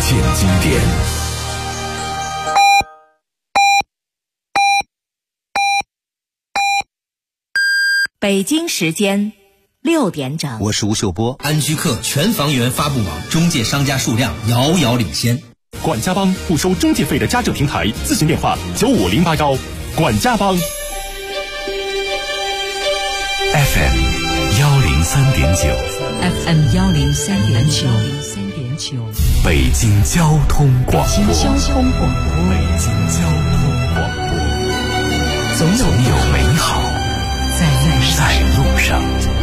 现经典。 北京时间6点整， 我是吴秀波。 安居客全房源发布网中介商家数量遥遥领先。 管家帮不收中介费的家政平台，咨询电话95081。管家帮。 FM 103.9 FM 103.9 北京交通广播。 北京交通广播。 总有美好在路上。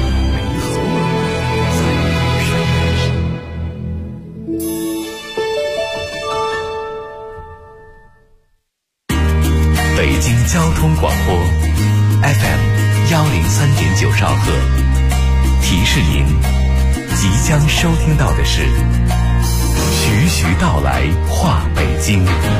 北京交通广播 FM 103.9兆赫，提示您即将收听到的是徐徐道来话北京。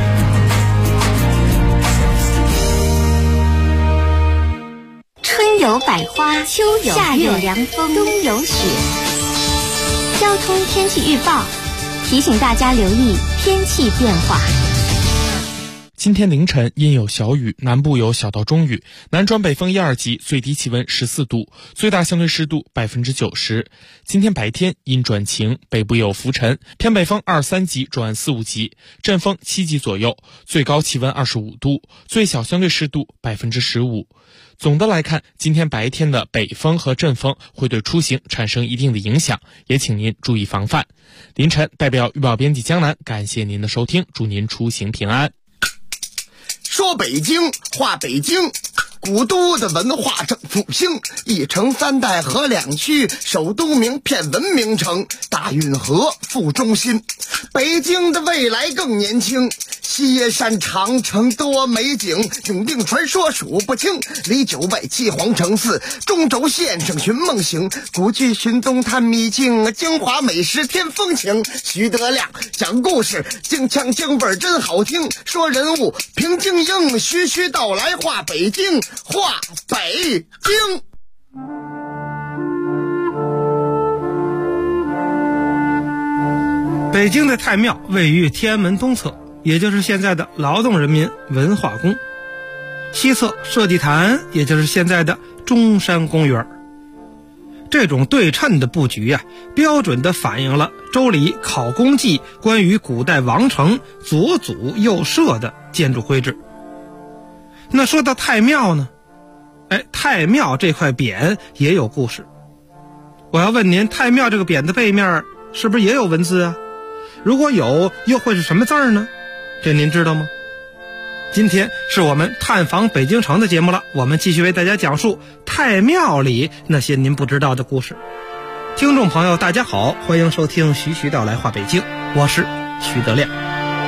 春有百花，秋有夏有凉风，冬有雪。交通天气预报提醒大家留意天气变化。 今天凌晨阴有小雨，南部有小到中雨，南转北风1、2级，最低气温14度，最大相对湿度90%。今天白天阴转晴，北部有浮尘，偏北风2、3级转4、5级，阵风7级左右，最高气温25度，最小相对湿度15%。总的来看，今天白天的北风和阵风会对出行产生一定的影响，也请您注意防范。凌晨代表预报编辑江南，感谢您的收听，祝您出行平安。 说北京话北京，古都的文化正复兴，一城三代河两区，首都名片文明城，大运河副中心。北京的未来更年轻，西山长城多美景，永定传说数不清，离九外七皇城寺，中轴线上寻梦行，古剧寻踪探秘境，京华美食添风情。徐德亮讲故事，京腔京味真好听，说人物平京英，徐徐道来话北京，话北京。 北京的太庙位于天安门东侧，也就是现在的劳动人民文化宫，西侧社稷坛，也就是现在的中山公园。这种对称的布局标准地反映了《周礼·考工记》关于古代王城左祖右社的建筑规制。那说到太庙呢，太庙这块匾也有故事。我要问您，太庙这个匾的背面是不是也有文字啊？如果有，又会是什么字儿呢？这您知道吗？今天是我们探访北京城的节目了，我们继续为大家讲述太庙里那些您不知道的故事。听众朋友大家好，欢迎收听徐徐道来话北京，我是徐德亮。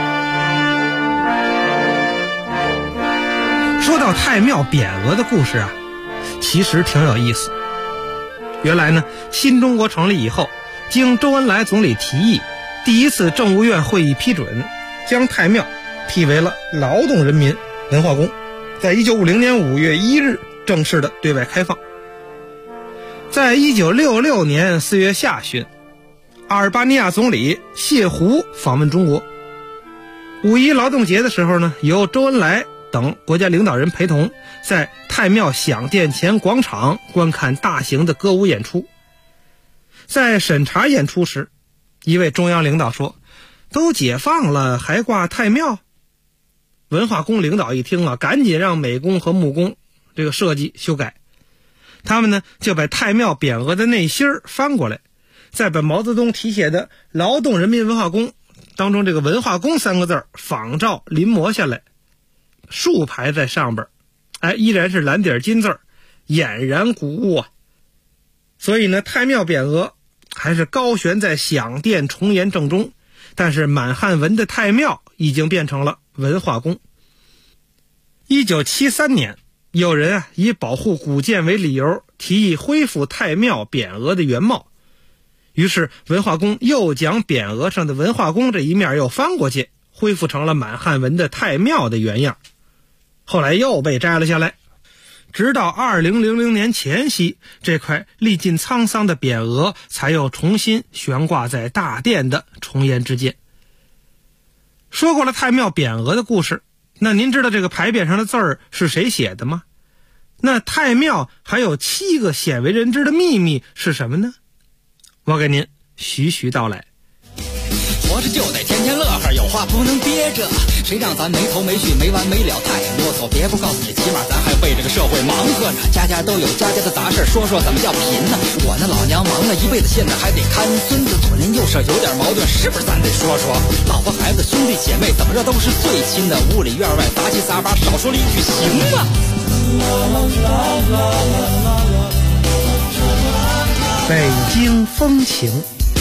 说到太庙匾额的故事其实挺有意思。原来呢，新中国成立以后，经周恩来总理提议，第一次政务院会议批准，将太庙批为了劳动人民文化宫，在1950年5月1日正式的对外开放。在1966年4月下旬，阿尔巴尼亚总理谢胡访问中国。5·1劳动节的时候呢，由周恩来等国家领导人陪同，在太庙享殿前广场观看大型的歌舞演出。在审查演出时，一位中央领导说：“都解放了，还挂太庙？”文化宫领导一听赶紧让美工和木工这个设计修改。他们呢就把太庙匾额的内心翻过来，再把毛泽东题写的劳动人民文化宫当中这个文化宫3个字仿照临摹下来，竖排在上边，依然是蓝底金字，俨然古物所以呢，太庙匾额还是高悬在享殿重檐正中，但是满汉文的太庙已经变成了文化宫。1973年，有人以保护古建为理由，提议恢复太庙匾额的原貌。于是文化宫又将匾额上的文化宫这一面又翻过去，恢复成了满汉文的太庙的原样。后来又被摘了下来，直到2000年前夕，这块历尽沧桑的匾额才又重新悬挂在大殿的重檐之间。 说过了太庙匾额的故事，那您知道这个牌匾上的字儿是谁写的吗？那太庙还有7个鲜为人知的秘密是什么呢？我给您徐徐道来。 活着就得天天乐呵，有话不能憋着，谁让咱没头没绪没完没了太啰嗦，别不告诉你，起码咱还为这个社会忙活着，家家都有家家的杂事，说说怎么叫贫呢？我那老娘忙了一辈子，现在还得看孙子，左邻右舍有点矛盾，是不是咱得说说？老婆孩子兄弟姐妹怎么着都是最亲的，屋里院外杂七杂八，少说了一句行吗？ 北京风情。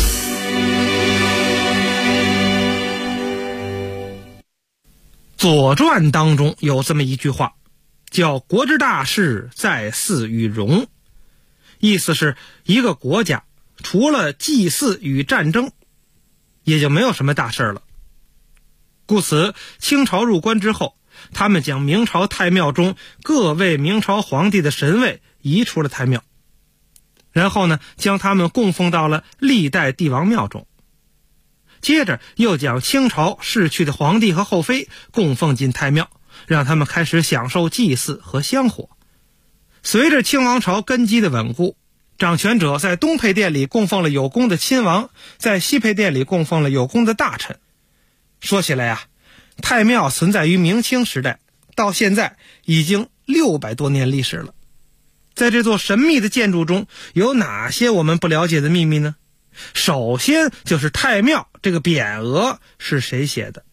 左传当中有这么一句话，叫国之大事，在祀与戎，意思是一个国家除了祭祀与战争，也就没有什么大事了。故此清朝入关之后，他们将明朝太庙中各位明朝皇帝的神位移出了太庙，然后呢，将他们供奉到了历代帝王庙中。接着又将清朝逝去的皇帝和后妃供奉进太庙，让他们开始享受祭祀和香火。随着清王朝根基的稳固，掌权者在东配殿里供奉了有功的亲王，在西配殿里供奉了有功的大臣。说起来啊，太庙存在于明清时代，到现在已经600多年历史了。在这座神秘的建筑中，有哪些我们不了解的秘密呢？首先就是太庙这个匾额是谁写的。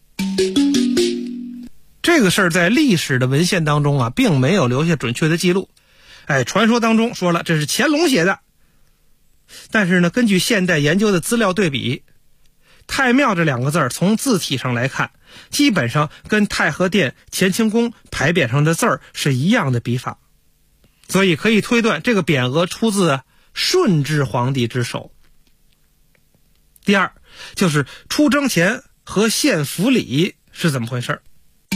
这个事儿在历史的文献当中啊，并没有留下准确的记录。传说当中说了这是乾隆写的，但是呢，根据现代研究的资料对比，太庙这2个字从字体上来看，基本上跟太和殿乾清宫牌匾上的字儿是一样的笔法，所以可以推断这个匾额出自顺治皇帝之手。第二，就是出征前和献俘礼是怎么回事？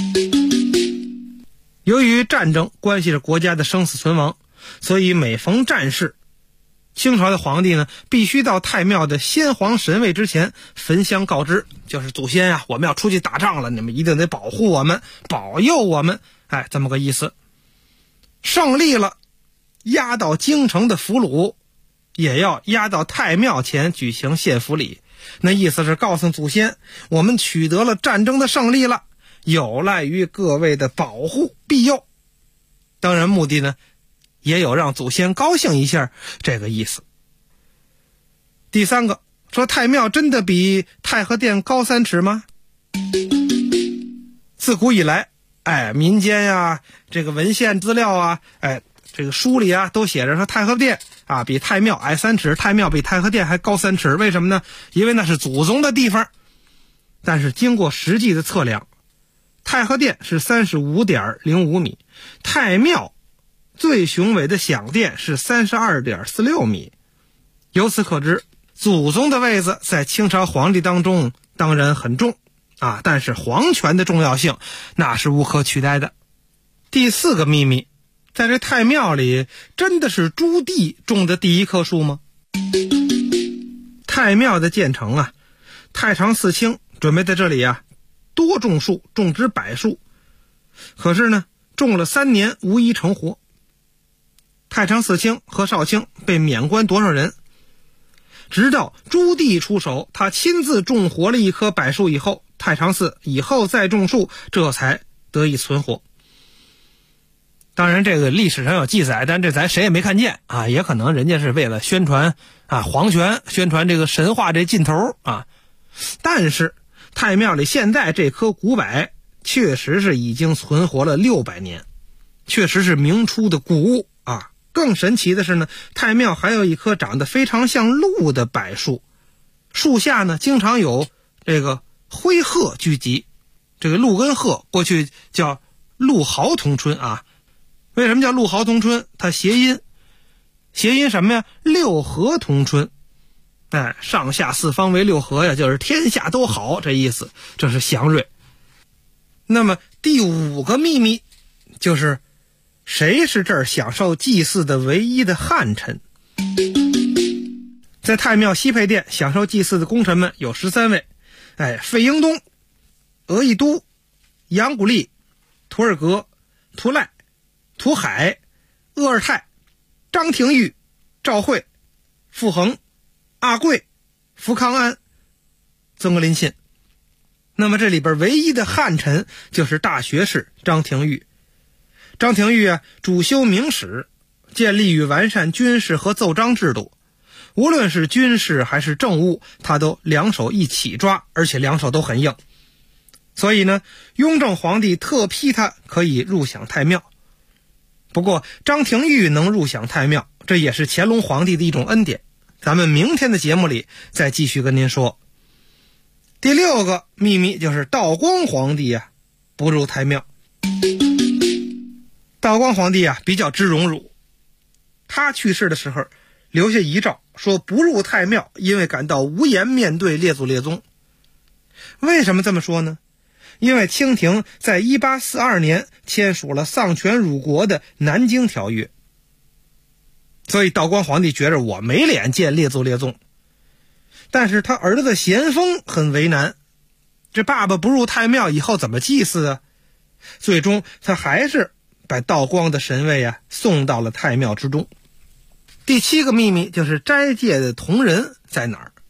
由于战争关系着国家的生死存亡，所以每逢战事，清朝的皇帝呢，必须到太庙的先皇神位之前焚香告知，就是祖先啊，我们要出去打仗了，你们一定得保护我们，保佑我们，这么个意思。胜利了，押到京城的俘虏也要押到太庙前举行献俘礼，那意思是告诉祖先，我们取得了战争的胜利了，有赖于各位的保护庇佑。当然目的呢，也有让祖先高兴一下这个意思。第三个，说太庙真的比太和殿高3尺吗？自古以来，民间呀，这个文献资料啊，这个书里啊都写着说太和殿啊比太庙矮3尺，太庙比太和殿还高3尺。为什么呢？因为那是祖宗的地方。但是经过实际的测量，太和殿是 35.05 米，太庙最雄伟的享殿是 32.46 米。由此可知，祖宗的位子在清朝皇帝当中当然很重啊，但是皇权的重要性那是无可取代的。第4个秘密，在这太庙里真的是朱棣种的第一棵树吗？太庙的建成啊，太常寺卿准备在这里啊多种树，种植柏树，可是呢种了3年无一成活。太常寺卿和少卿被免官多少人，直到朱棣出手，他亲自种活了一棵柏树以后，太常寺以后再种树，这才得以存活。当然这个历史上有记载，但这咱谁也没看见啊，也可能人家是为了宣传啊皇权，宣传这个神话这劲头啊。但是太庙里现在这棵古柏确实是已经存活了600年，确实是明初的古物啊。更神奇的是呢，太庙还有一棵长得非常像鹿的柏树，树下呢经常有这个灰鹤聚集。这个鹿跟鹤过去叫鹿毫同春啊。为什么叫鹿毫同春？它谐音什么呀？六合同春。上下四方为六合呀，就是天下都好这意思，这是祥瑞。那么第5个秘密就是谁是这儿享受祭祀的唯一的汉臣？在太庙西配殿享受祭祀的功臣们有13位。费英东额亦都、杨古力、图尔格、图赖、图海、鄂尔泰、张廷玉、赵惠、傅恒、阿贵、福康安、曾格林沁。那么这里边唯一的汉臣就是大学士张廷玉。张廷玉主修明史，建立与完善军事和奏章制度，无论是军事还是政务，他都两手一起抓，而且两手都很硬。所以呢，雍正皇帝特批他可以入享太庙。不过张廷玉能入享太庙，这也是乾隆皇帝的一种恩典。咱们明天的节目里再继续跟您说。第6个秘密就是道光皇帝不入太庙。道光皇帝比较知荣辱，他去世的时候留下遗诏，说不入太庙，因为感到无颜面对列祖列宗。为什么这么说呢？因为清廷在1842年签署了丧权辱国的南京条约，所以道光皇帝觉着我没脸见列祖列宗。但是他儿子咸丰很为难，这爸爸不入太庙以后怎么祭祀啊？最终他还是把道光的神位送到了太庙之中。第7个秘密就是斋戒的同人在哪儿。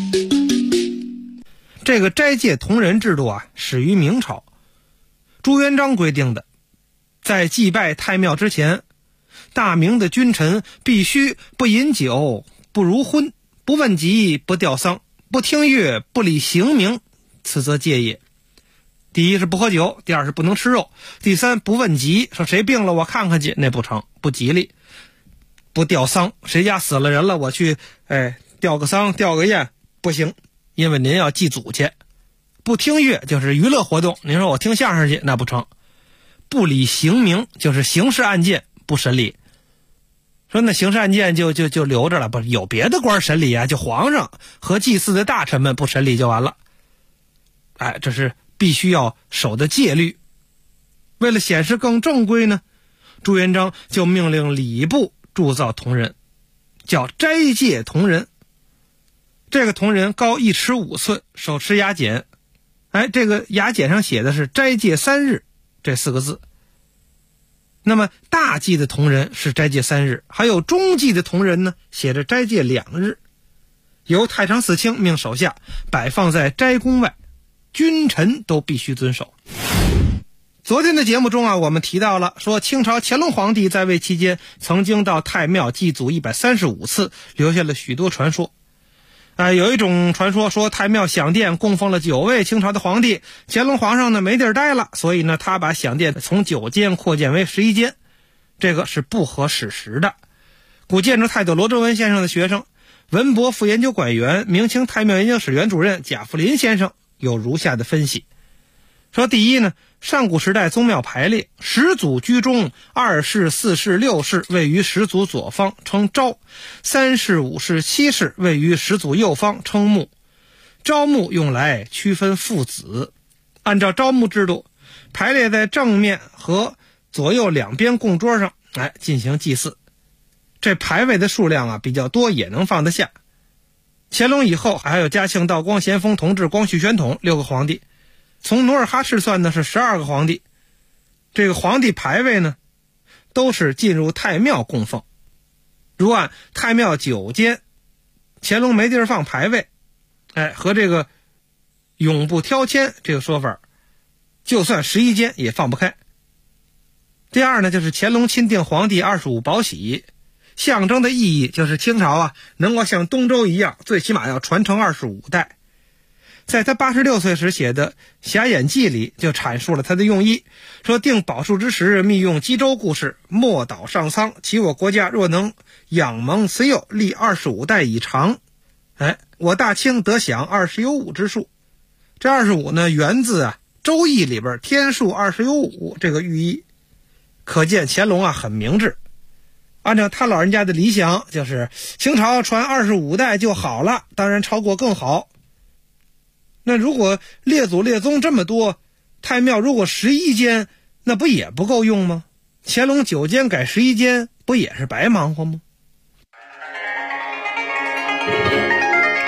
这个斋戒同人制度始于明朝，朱元璋规定的，在祭拜太庙之前，大明的君臣必须不饮酒，不如婚，不问疾，不吊丧，不听乐，不理刑名，此则戒也。第一是不喝酒，第二是不能吃肉，第三不问疾，说谁病了我看看去，那不成，不吉利。不吊丧，谁家死了人了我去吊个丧吊个唁，不行，因为您要祭祖去。不听乐就是娱乐活动，您说我听相声去，那不成。不理刑名就是刑事案件不审理，说那刑事案件就留着了，不有别的官审理就皇上和祭祀的大臣们不审理就完了。这是必须要守的戒律。为了显示更正规呢，朱元璋就命令礼部铸造铜人，叫斋戒铜人。这个铜人高1尺5寸，手持牙简，这个牙简上写的是斋戒3日这4个字。那么大祭的铜人是斋戒3日，还有中祭的铜人呢，写着斋戒2日，由太常寺卿命手下摆放在斋宫外，君臣都必须遵守。昨天的节目中我们提到了说清朝乾隆皇帝在位期间曾经到太庙祭祖135次，留下了许多传说。有一种传说说太庙享殿供奉了9位清朝的皇帝，乾隆皇上呢没地儿待了，所以呢他把享殿从9间扩建为11间，这个是不合史实的。古建筑泰斗罗正文先生的学生、文博副研究馆员、明清太庙研究室原主任贾福林先生有如下的分析。说第一呢，上古时代宗庙排列，始祖居中，2室、4室、6室位于始祖左方，称昭；3室、5室、7室位于始祖右方，称墓。昭墓用来区分父子，按照昭墓制度，排列在正面和左右两边供桌上进行祭祀。这牌位的数量比较多，也能放得下。乾隆以后还有嘉庆、道光、咸丰、同治、光绪、宣统6个皇帝，从努尔哈赤算呢是12个皇帝。这个皇帝牌位呢都是进入太庙供奉。如按太庙9间，乾隆没地儿放牌位，和这个永不挑迁这个说法，就算11间也放不开。第二呢，就是乾隆钦定皇帝25宝玺，象征的意义就是清朝能够像东周一样，最起码要传承25代。在他86岁时写的《遐演记》里就阐述了他的用意，说定宝树之时，密用冀州故事，莫岛上苍，其我国家若能养蒙慈幼，历25代以长，我大清得享20有5之数。这25呢，源自周易里边天数20有5这个寓意，可见乾隆很明智。按照他老人家的理想，就是清朝传25代就好了，当然超过更好。那如果列祖列宗这么多，太庙如果11间，那不也不够用吗？乾隆9间改11间，不也是白忙活吗？徐徐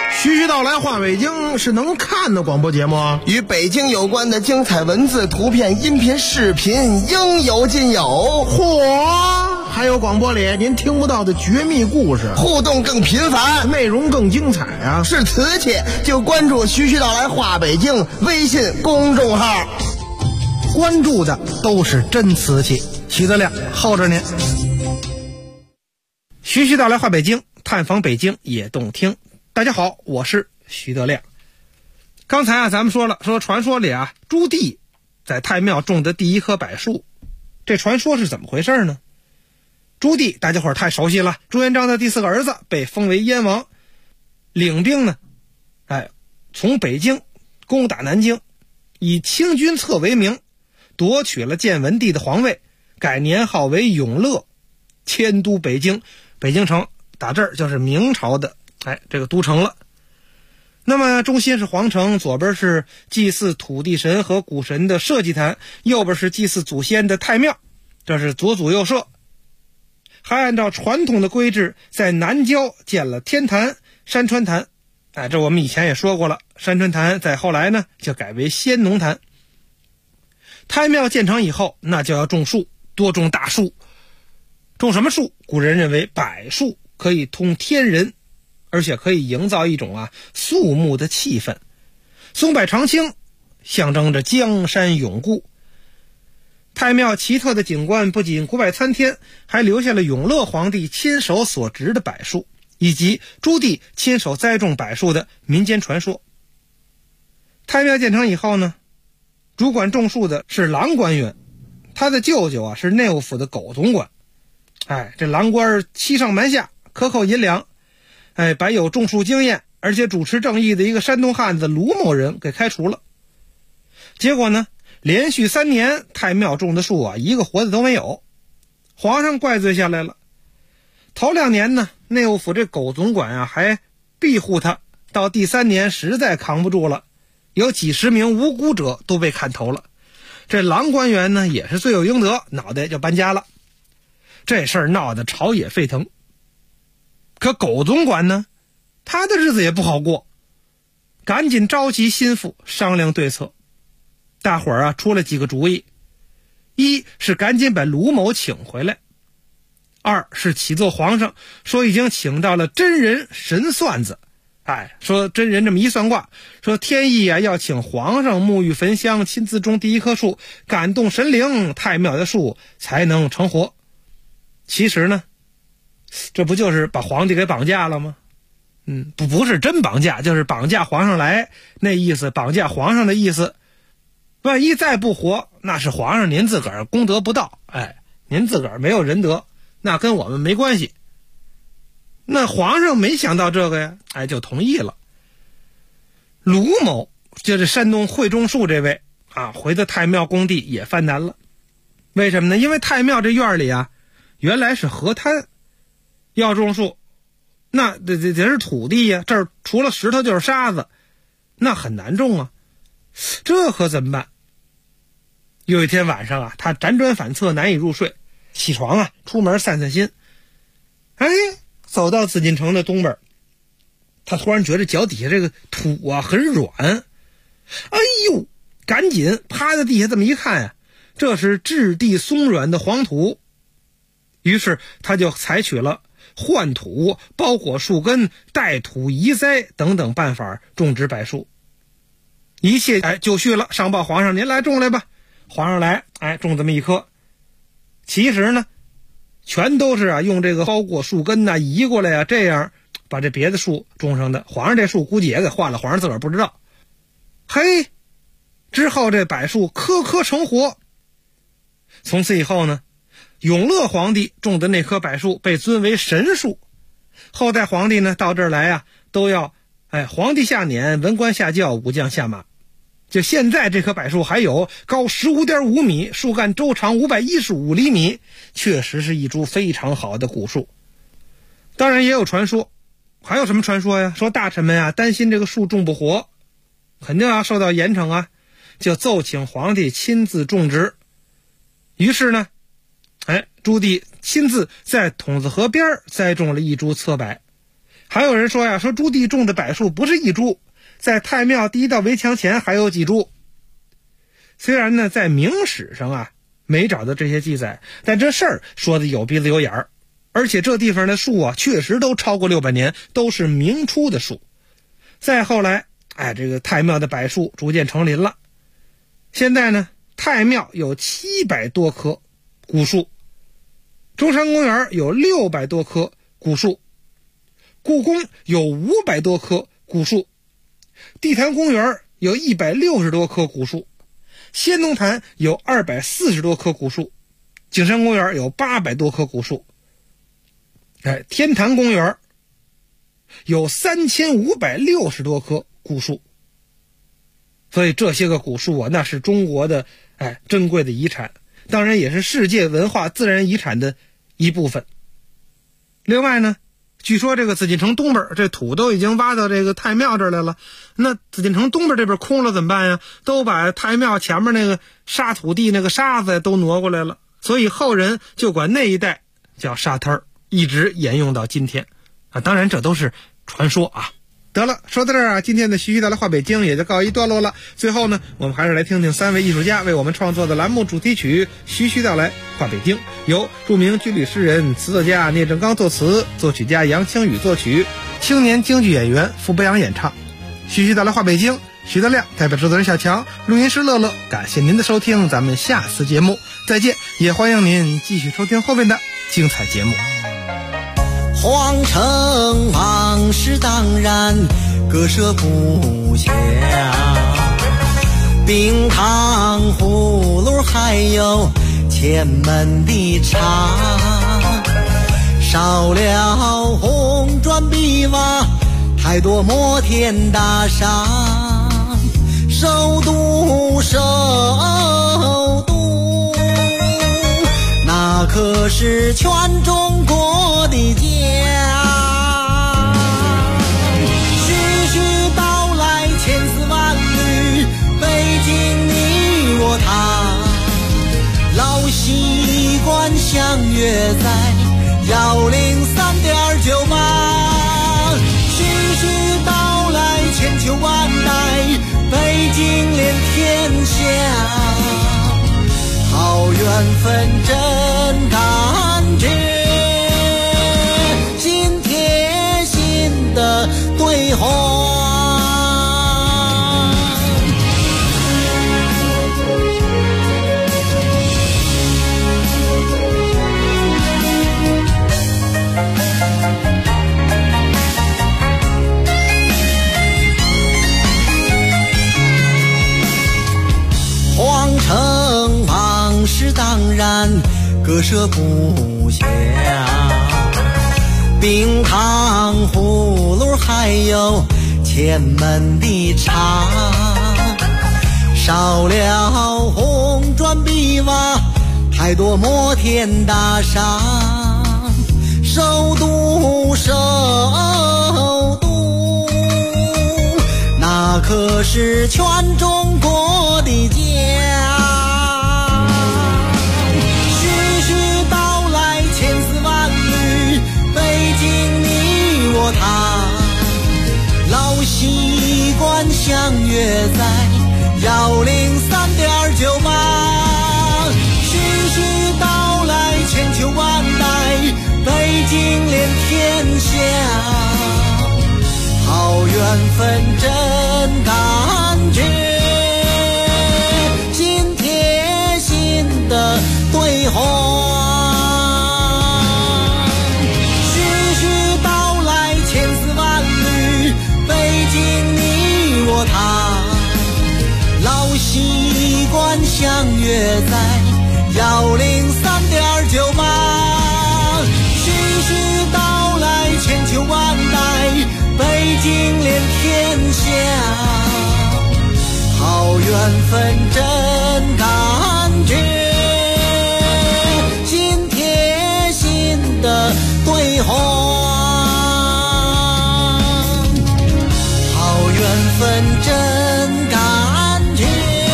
到来话北京是能看的广播节目啊， 与北京有关的精彩文字、图片、音频、视频应有尽有。 嚯！还有广播里您听不到的绝密故事， 互动更频繁， 内容更精彩啊！ 是瓷器就关注徐徐道来话北京微信公众号， 关注的都是真瓷器。徐德亮候着您。徐徐道来话北京，探访北京也动听。大家好，我是徐德亮。刚才咱们说了，传说里朱棣在太庙种的第一棵柏树，这传说是怎么回事呢？朱棣大家伙太熟悉了，朱元璋的第4个儿子，被封为燕王，领兵呢从北京攻打南京，以清君侧为名夺取了建文帝的皇位，改年号为永乐，迁都北京。北京城打这儿就是明朝的这个都城了。那么中心是皇城，左边是祭祀土地神和谷神的社稷坛，右边是祭祀祖先的太庙，这是左祖右社。还按照传统的规制，在南郊建了天坛、山川坛。这我们以前也说过了，山川坛在后来呢就改为先农坛。太庙建成以后，那就要种树，多种大树。种什么树？古人认为柏树可以通天人，而且可以营造一种肃穆的气氛。松柏长青，象征着江山永固。太庙奇特的景观不仅古柏参天，还留下了永乐皇帝亲手所植的柏树，以及朱棣亲手栽种柏树的民间传说。太庙建成以后呢，主管种树的是郎官员，他的舅舅是内务府的苟总管。这郎官欺上瞒下，克扣银两，把有种树经验而且主持正义的一个山东汉子卢某人给开除了。结果呢，连续3年太庙种的树一个活的都没有，皇上怪罪下来了。头2年呢，内务府这苟总管还庇护他，到第3年实在扛不住了，有几十名无辜者都被砍头了。这郎官员呢也是罪有应得，脑袋就搬家了。这事儿闹得朝野沸腾。可苟总管呢，他的日子也不好过，赶紧召集心腹商量对策。大伙儿出了几个主意：一是赶紧把卢某请回来；二是启奏皇上说已经请到了真人神算子，说真人这么一算卦，说天意要请皇上沐浴焚香，亲自种第一棵树，感动神灵，太庙的树才能成活。其实呢，这不就是把皇帝给绑架了吗？不是真绑架，就是绑架皇上来那意思，绑架皇上的意思。万一再不活，那是皇上您自个儿功德不到，您自个儿没有仁德，那跟我们没关系。那皇上没想到这个呀，就同意了。卢某就是山东会种树这位回到太庙工地也犯难了。为什么呢？因为太庙这院里原来是河滩，要种树，那得是土地呀，这儿除了石头就是沙子，那很难种啊。这可怎么办？有一天晚上他辗转反侧，难以入睡，起床出门散散心。走到紫禁城的东边，他突然觉得脚底下这个土很软，赶紧趴在地下这么一看这是质地松软的黄土。于是他就采取了换土、包裹树根、带土移栽等等办法种植柏树。一切就绪了，上报皇上，您来种来吧。皇上来种这么一棵。其实呢，全都是用这个包裹树根移过来这样把这别的树种上的。皇上这树估计也给换了，皇上自个儿不知道。之后这柏树棵棵成活。从此以后呢，永乐皇帝种的那棵柏树被尊为神树。后代皇帝呢到这儿来都要皇帝下辇，文官下轿，武将下马。就现在这棵柏树还有高 15.5 米，树干周长515厘米，确实是一株非常好的古树。当然也有传说，还有什么传说呀？说大臣们担心这个树种不活，肯定要受到严惩就奏请皇帝亲自种植。于是呢，朱棣亲自在筒子河边栽种了一株侧柏， 还有人说呀，说朱棣种的柏树不是一株，在太庙第一道围墙前还有几株。虽然呢在明史上啊没找到这些记载，但这事儿说的有鼻子有眼儿，而且这地方的树啊确实都超过600年，都是明初的树。再后来这个太庙的柏树逐渐成林了，现在呢太庙有700多棵古树，中山公园有600多棵古树，故宫有500多棵古树，地坛公园有160多棵古树，仙农坛有240多棵古树，景山公园有800多棵古树，天坛公园有3560多棵古树。所以这些个古树啊，那是中国的珍贵的遗产，当然也是世界文化自然遗产的一部分。另外呢，据说这个紫禁城东边这土都已经挖到这个太庙这儿来了，那紫禁城东边这边空了怎么办呀？都把太庙前面那个沙土地那个沙子都挪过来了，所以后人就管那一带叫沙滩儿，一直沿用到今天当然这都是传说啊。得了，说到这儿啊，今天的徐徐道来话北京也就告一段落了。最后呢，我们还是来听听3位艺术家为我们创作的栏目主题曲《徐徐道来话北京》，由著名军旅诗人、词作家聂政刚作词，作曲家杨清宇作曲，青年京剧演员傅博洋演唱。徐徐道来话北京，徐德亮代表制作人小强，录音师乐乐，感谢您的收听，咱们下次节目再见，也欢迎您继续收听后面的精彩节目。 皇城往事当然割舍不下，冰糖葫芦还有前门的茶，少了红砖碧瓦，太多摩天大厦，首都那可是全中国的家。徐徐道来千丝万缕，北京你我他，老习惯相约在103.98。徐徐道来千秋万代，北京连天下，好缘分真感觉，心贴心的对话。皇城往事当然割舍不下，冰糖葫芦还有前门的茶，少了红砖碧瓦，太多摩天大厦，首都那可是全中国的家。徐徐道来千丝万缕，北京你我他，老习惯相约在103.98。徐徐道来千秋万代，北京连天下，好缘分真感觉，心贴心的对话。徐徐道来千丝万缕，北京你我他，老习惯相约在103.98。徐徐道来千秋万代，北京连天下，好缘分真感觉，心贴心的对话。好缘分真感觉，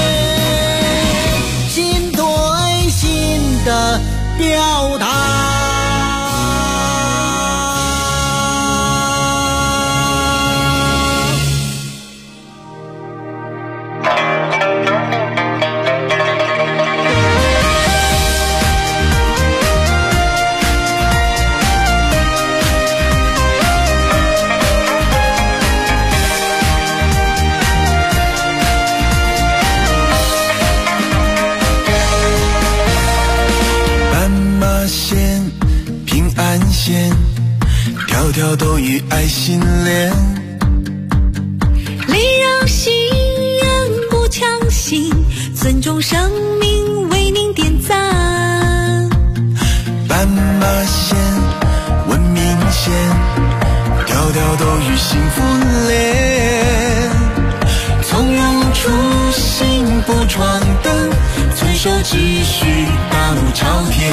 心对心的表达。 条条都与爱心连。 礼让行言不强行，尊重生命为您点赞。 斑马线文明线，条条都与幸福连。从容初心不闯灯，遵守秩序大路朝天。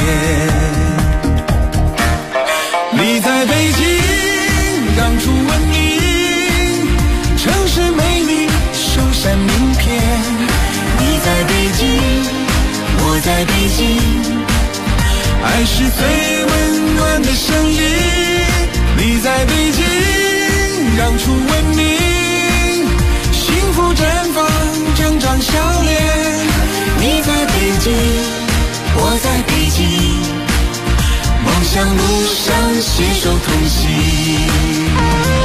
你在北京让出文明，城市美丽首闪名片。你在北京，我在北京，爱是最温暖的声音。你在北京让出文明，幸福绽放整张笑脸。你在北京，我在北京，梦想路上携手同行。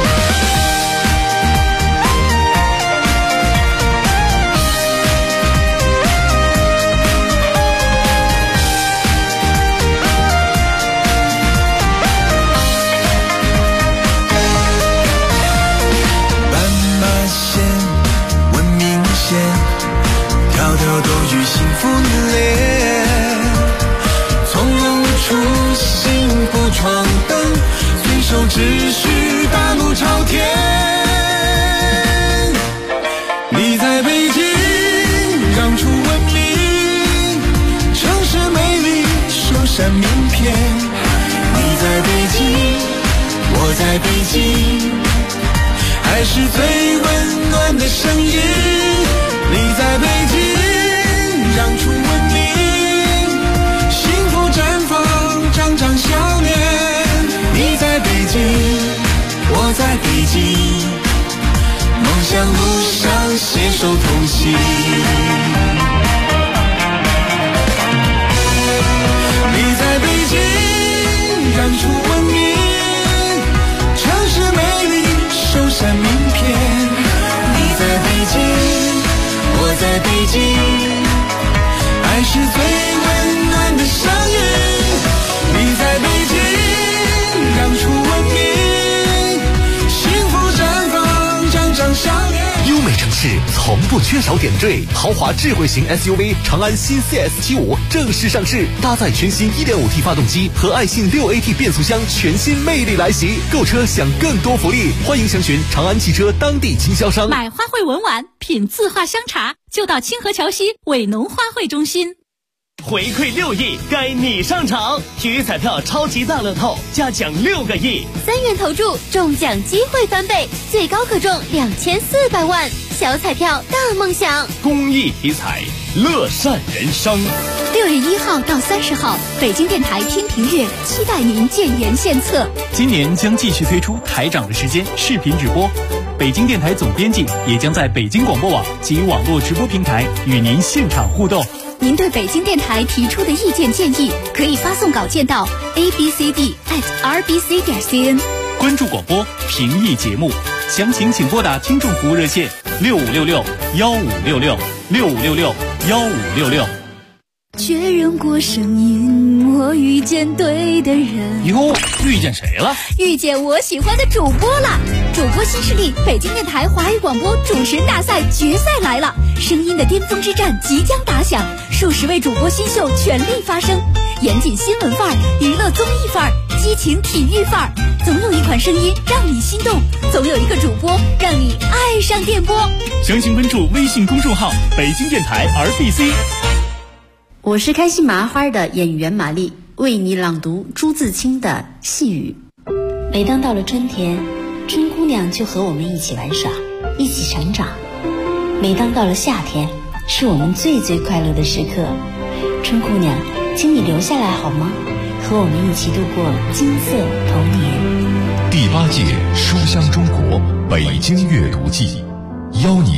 斑马线文明线，条条都与幸福连。从容初心不闯灯，遵守秩序大路朝天。你在北京让出文明，城市美丽首闪名片。你在北京，我在北京，爱是最温暖的声音。你在北京让出文明，幸福绽放张张笑脸。你在北京，我在北京，梦想路上携手同行。你在北京让出文明，城市美丽首闪名片。你在北京，我在北京，爱是最温暖的声音。你在北京让出文明，幸福绽放张张笑脸。 优美城市从不缺少点缀，豪华智慧型 SUV 长安新 CS75 正式上市，搭载全新 1.5T 发动机和爱信 6AT 变速箱，全新魅力来袭。购车享更多福利，欢迎详询长安汽车当地经销商。 买花卉文玩，品字画香茶，就到清河桥西伟农花卉中心。 回馈6亿，该你上场！体育彩票超级大乐透，加奖6个亿 ，3元投注，中奖机会翻倍，最高可中2400万。小彩票大梦想， 公益体彩，乐善人生。 6月1号到30号，北京电台听评乐，期待您建言献策。 今年将继续推出台长的时间视频直播，北京电台总编辑也将在北京广播网及网络直播平台与您现场互动。 您对北京电台提出的意见建议，可以发送稿件到 abcd@rbc.cn。 关注广播，评议节目，详情请拨打听众服务热线6566-1566，6566-1566。 确认过声音，我遇见对的人。 哟，遇见谁了？ 遇见我喜欢的主播了！主播新势力，北京电台华语广播主持人大赛决赛来了，声音的巅峰之战即将打响，数十位主播新秀全力发声，严谨新闻范儿，娱乐综艺范儿，激情体育范儿，总有一款声音让你心动，总有一个主播让你爱上电波。 详情关注微信公众号北京电台 RBC。 我是开心麻花的演员玛丽，为你朗读朱自清的细雨。每当到了春天，春姑娘就和我们一起玩耍，一起成长。每当到了夏天，是我们最最快乐的时刻。春姑娘，请你留下来好吗？和我们一起度过金色童年。 第8届书香中国北京阅读季，邀你